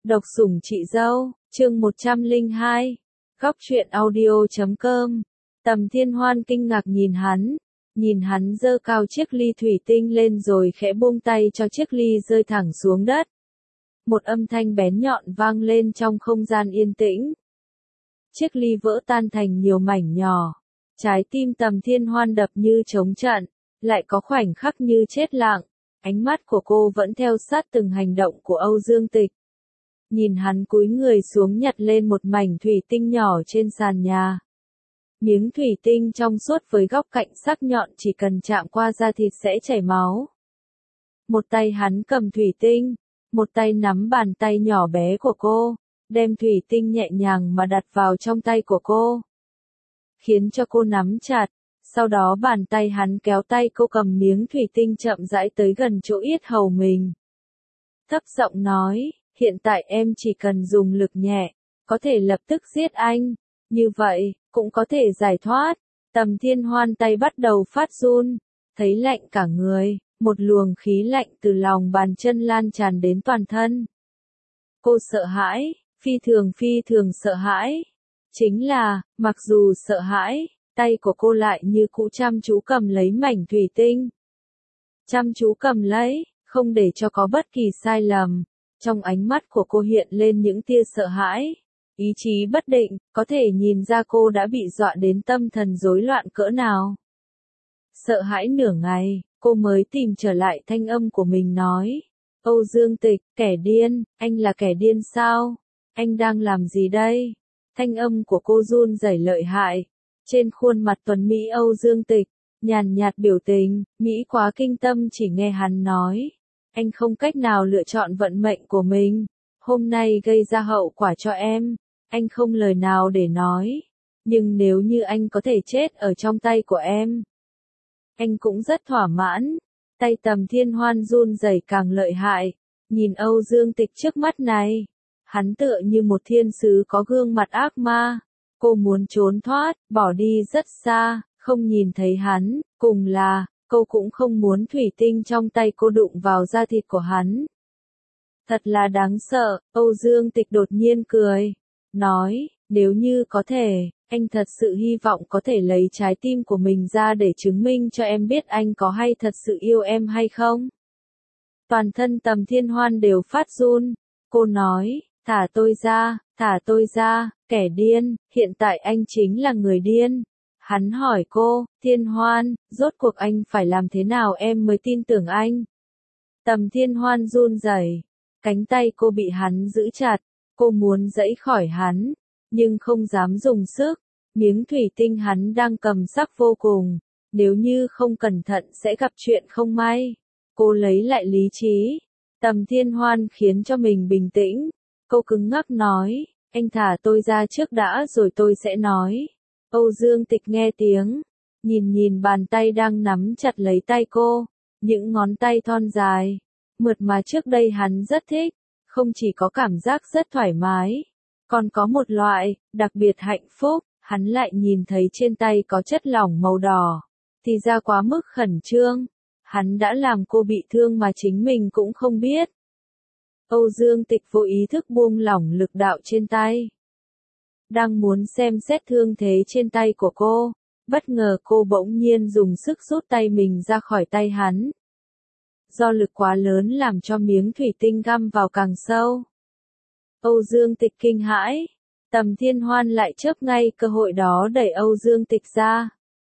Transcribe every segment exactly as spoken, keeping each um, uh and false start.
Độc sủng chị dâu, chương một trăm lẻ hai, góc truyện audio chấm com. Tầm Thiên Hoan kinh ngạc nhìn hắn, nhìn hắn giơ cao chiếc ly thủy tinh lên rồi khẽ buông tay cho chiếc ly rơi thẳng xuống đất. Một âm thanh bén nhọn vang lên trong không gian yên tĩnh. Chiếc ly vỡ tan thành nhiều mảnh nhỏ. Trái tim Tầm Thiên Hoan đập như trống trận, lại có khoảnh khắc như chết lặng. Ánh mắt của cô vẫn theo sát từng hành động của Âu Dương Tịch. Nhìn hắn cúi người xuống nhặt lên một mảnh thủy tinh nhỏ trên sàn nhà. Miếng thủy tinh trong suốt với góc cạnh sắc nhọn chỉ cần chạm qua da thịt sẽ chảy máu. Một tay hắn cầm thủy tinh, một tay nắm bàn tay nhỏ bé của cô, đem thủy tinh nhẹ nhàng mà đặt vào trong tay của cô. Khiến cho cô nắm chặt, sau đó bàn tay hắn kéo tay cô cầm miếng thủy tinh chậm rãi tới gần chỗ yết hầu mình. Thấp giọng nói, hiện tại em chỉ cần dùng lực nhẹ, có thể lập tức giết anh, như vậy, cũng có thể giải thoát. Tầm Thiên Hoan tay bắt đầu phát run, thấy lạnh cả người, một luồng khí lạnh từ lòng bàn chân lan tràn đến toàn thân. Cô sợ hãi, phi thường phi thường sợ hãi. Chính là, mặc dù sợ hãi, tay của cô lại như cũ chăm chú cầm lấy mảnh thủy tinh. Chăm chú cầm lấy, không để cho có bất kỳ sai lầm. Trong ánh mắt của cô hiện lên những tia sợ hãi, ý chí bất định, có thể nhìn ra cô đã bị dọa đến tâm thần rối loạn cỡ nào. Sợ hãi nửa ngày, cô mới tìm trở lại thanh âm của mình nói. Âu Dương Tịch, kẻ điên, anh là kẻ điên sao? Anh đang làm gì đây? Thanh âm của cô run rẩy lợi hại. Trên khuôn mặt tuấn Mỹ Âu Dương Tịch, nhàn nhạt biểu tình, Mỹ quá kinh tâm chỉ nghe hắn nói. Anh không cách nào lựa chọn vận mệnh của mình. Hôm nay gây ra hậu quả cho em. Anh không lời nào để nói. Nhưng nếu như anh có thể chết ở trong tay của em, anh cũng rất thỏa mãn. Tay Tầm Thiên Hoan run rẩy càng lợi hại. Nhìn Âu Dương Tịch trước mắt này. Hắn tựa như một thiên sứ có gương mặt ác ma. Cô muốn trốn thoát, bỏ đi rất xa, không nhìn thấy hắn. Cùng là, cô cũng không muốn thủy tinh trong tay cô đụng vào da thịt của hắn. Thật là đáng sợ, Âu Dương Tịch đột nhiên cười. Nói, nếu như có thể, anh thật sự hy vọng có thể lấy trái tim của mình ra để chứng minh cho em biết anh có hay thật sự yêu em hay không. Toàn thân Tầm Thiên Hoan đều phát run. Cô nói, thả tôi ra, thả tôi ra, kẻ điên, hiện tại anh chính là người điên. Hắn hỏi cô, Thiên Hoan, rốt cuộc anh phải làm thế nào em mới tin tưởng anh? Tầm Thiên Hoan run rẩy, cánh tay cô bị hắn giữ chặt, cô muốn giãy khỏi hắn, nhưng không dám dùng sức, miếng thủy tinh hắn đang cầm sắc vô cùng, nếu như không cẩn thận sẽ gặp chuyện không may. Cô lấy lại lý trí, Tầm Thiên Hoan khiến cho mình bình tĩnh, cô cứng ngắc nói, anh thả tôi ra trước đã rồi tôi sẽ nói. Âu Dương Tịch nghe tiếng, nhìn nhìn bàn tay đang nắm chặt lấy tay cô, những ngón tay thon dài, mượt mà trước đây hắn rất thích, không chỉ có cảm giác rất thoải mái, còn có một loại, đặc biệt hạnh phúc, hắn lại nhìn thấy trên tay có chất lỏng màu đỏ, thì ra quá mức khẩn trương, hắn đã làm cô bị thương mà chính mình cũng không biết. Âu Dương Tịch vô ý thức buông lỏng lực đạo trên tay. Đang muốn xem xét thương thế trên tay của cô, bất ngờ cô bỗng nhiên dùng sức rút tay mình ra khỏi tay hắn. Do lực quá lớn làm cho miếng thủy tinh găm vào càng sâu. Âu Dương Tịch kinh hãi, Tầm Thiên Hoan lại chớp ngay cơ hội đó đẩy Âu Dương Tịch ra.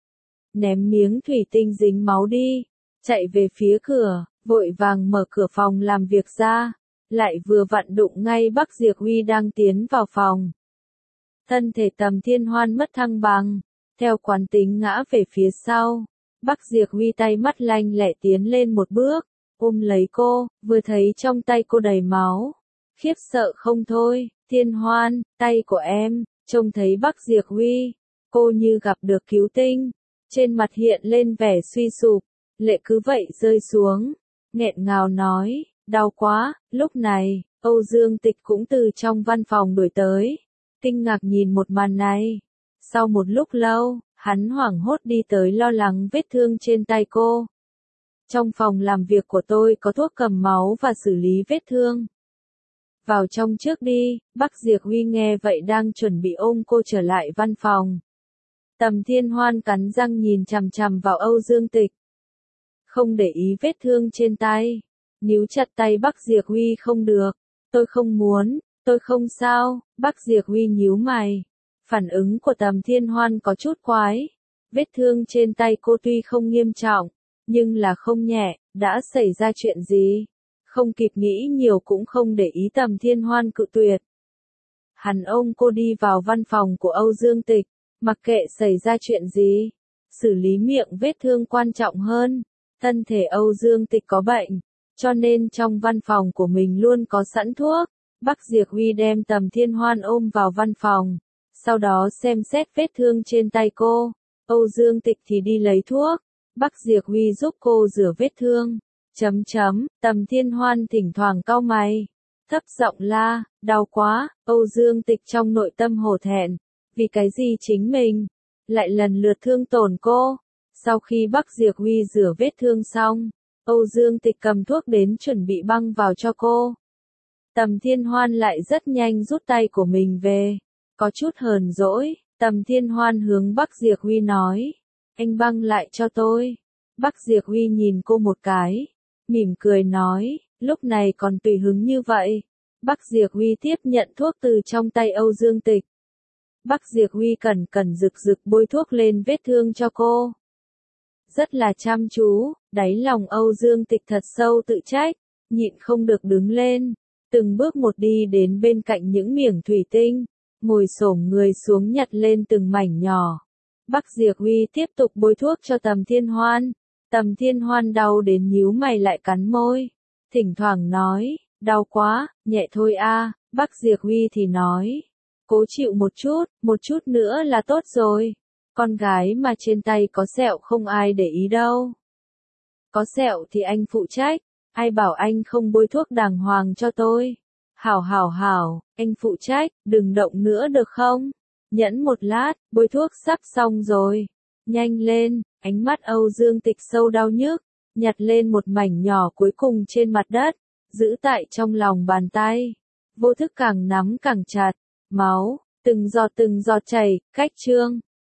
Ném miếng thủy tinh dính máu đi, chạy về phía cửa, vội vàng mở cửa phòng làm việc ra, lại vừa vặn đụng ngay Bắc Diệp Huy đang tiến vào phòng. Thân thể Tầm Thiên Hoan mất thăng bằng, theo quán tính ngã về phía sau. Bắc Diệp Huy tay mắt lanh lẹ tiến lên một bước, ôm lấy cô, vừa thấy trong tay cô đầy máu. Khiếp sợ không thôi, Thiên Hoan, tay của em, trông thấy Bắc Diệp Huy, cô như gặp được cứu tinh. Trên mặt hiện lên vẻ suy sụp, lệ cứ vậy rơi xuống, nghẹn ngào nói, đau quá. Lúc này, Âu Dương Tịch cũng từ trong văn phòng đuổi tới. Kinh ngạc nhìn một màn này. Sau một lúc lâu, hắn hoảng hốt đi tới lo lắng vết thương trên tay cô. Trong phòng làm việc của tôi có thuốc cầm máu và xử lý vết thương. vào trong trước đi. Bắc Diệp Huy nghe vậy đang chuẩn bị ôm cô trở lại văn phòng. Tầm Thiên Hoan cắn răng nhìn chằm chằm vào Âu Dương Tịch. Không để ý vết thương trên tay. Níu chặt tay Bắc Diệp Huy không được. Tôi không muốn, tôi không sao. Bắc Diệp Huy nhíu mày. Phản ứng của Tầm Thiên Hoan có chút quái. Vết thương trên tay cô tuy không nghiêm trọng, nhưng là không nhẹ. Đã xảy ra chuyện gì? Không kịp nghĩ nhiều cũng không để ý Tầm Thiên Hoan cự tuyệt. Hắn ôm cô đi vào văn phòng của Âu Dương Tịch. Mặc kệ xảy ra chuyện gì, xử lý miệng vết thương quan trọng hơn. Thân thể Âu Dương Tịch có bệnh, cho nên trong văn phòng của mình luôn có sẵn thuốc. Bắc Diệp Huy đem Tầm Thiên Hoan ôm vào văn phòng, sau đó xem xét vết thương trên tay cô. Âu Dương Tịch thì đi lấy thuốc. Bắc Diệp Huy giúp cô rửa vết thương. Chấm chấm, Tầm Thiên Hoan thỉnh thoảng cau mày, thấp giọng la, đau quá. Âu Dương Tịch trong nội tâm hổ thẹn, vì cái gì chính mình lại lần lượt thương tổn cô. Sau khi Bắc Diệp Huy rửa vết thương xong, Âu Dương Tịch cầm thuốc đến chuẩn bị băng vào cho cô. Tầm Thiên Hoan lại rất nhanh rút tay của mình về, có chút hờn dỗi. Tầm Thiên Hoan hướng Bắc Diệp Huy nói, anh băng lại cho tôi. Bắc Diệp Huy nhìn cô một cái, mỉm cười nói, lúc này còn tùy hứng như vậy. Bắc Diệp Huy tiếp nhận thuốc từ trong tay Âu Dương Tịch. Bắc Diệp Huy cẩn cẩn rực rực bôi thuốc lên vết thương cho cô. Rất là chăm chú, đáy lòng Âu Dương Tịch thật sâu tự trách, nhịn không được đứng lên, từng bước một đi đến bên cạnh những miếng thủy tinh, ngồi xổm người xuống nhặt lên từng mảnh nhỏ. Bắc Diệp Huy tiếp tục bôi thuốc cho Tầm Thiên Hoan. Tầm Thiên Hoan đau đến nhíu mày lại cắn môi, thỉnh thoảng nói, đau quá, nhẹ thôi a. Bắc Diệp Huy thì nói, cố chịu một chút, một chút nữa là tốt rồi. Con gái mà trên tay có sẹo không ai để ý đâu. Có sẹo thì anh phụ trách, ai bảo anh không bôi thuốc đàng hoàng cho tôi. Hảo hảo hảo, anh phụ trách, đừng động nữa được không? Nhẫn một lát, bôi thuốc sắp xong rồi. Nhanh lên, ánh mắt Âu Dương Tịch sâu đau nhức, nhặt lên một mảnh nhỏ cuối cùng trên mặt đất, giữ tại trong lòng bàn tay. Vô thức càng nắm càng chặt, máu, từng giọt từng giọt chảy, cách chương.